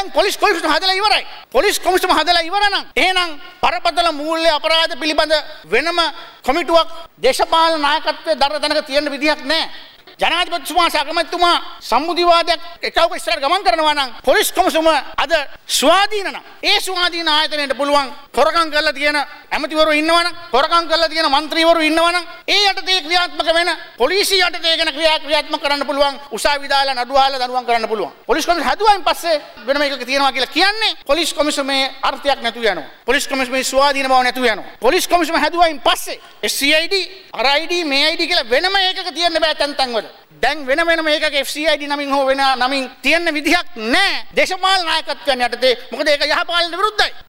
දැන් පොලිස් කොමිසම හදලා ඉවරයි. පොලිස් කොමිසම හදලා ඉවර නම් එහෙනම් බරපතල මූල්‍ය අපරාධ පිළිබඳ වෙනම කොමිටුවක් දේශපාලන නායකත්වයේ දර දැනක තියෙන විදිහක් නැහැ. ජනාධිපතිතුමා අගමැතිතුමා සම්මුතිවාදයක් එකවක ඉස්සරහට ගමන් කරනවා නම් පොලිස් කොමිසම අද ස්වාධීන නම් ඒ ස්වාධීන ආයතනයට පුළුවන් හොරකම් කරලා තියෙන ඇමතිවරු ඉන්නවා නම් හොරකම් කරලා තියෙන മന്ത്രിවරු ඉන්නවා නම් ඒ යටතේ ක්‍රියාත්මක වෙන පොලිසිය යටතේ ගැන ක්‍රියාත්මක කරන්න පුළුවන් උසාවි දාලා නඩු අහලා දඬුවම් කරන්න පුළුවන්. පොලිස් කොමිසම හදුවායින් පස්සේ වෙනම එකක තියෙනවා කියලා කියන්නේ පොලිස් කොමිසමේ අර්ථයක් නැතුව යනවා. පොලිස් කොමිසමේ ස්වාධීන බව නැතුව යනවා. පොලිස් කොමිසම හදුවායින් පස්සේ SCID RID MID කියලා වෙනම එකක තියෙන්න බෑ තැන් වල. දැන් වෙන එකක FCID නමින් හෝ වෙන නමින් තියෙන විදිහක් නැහැ දේශපාලන නායකත්වයන් යටතේ. මොකද ඒක යහපාලනයට විරුද්ධයි.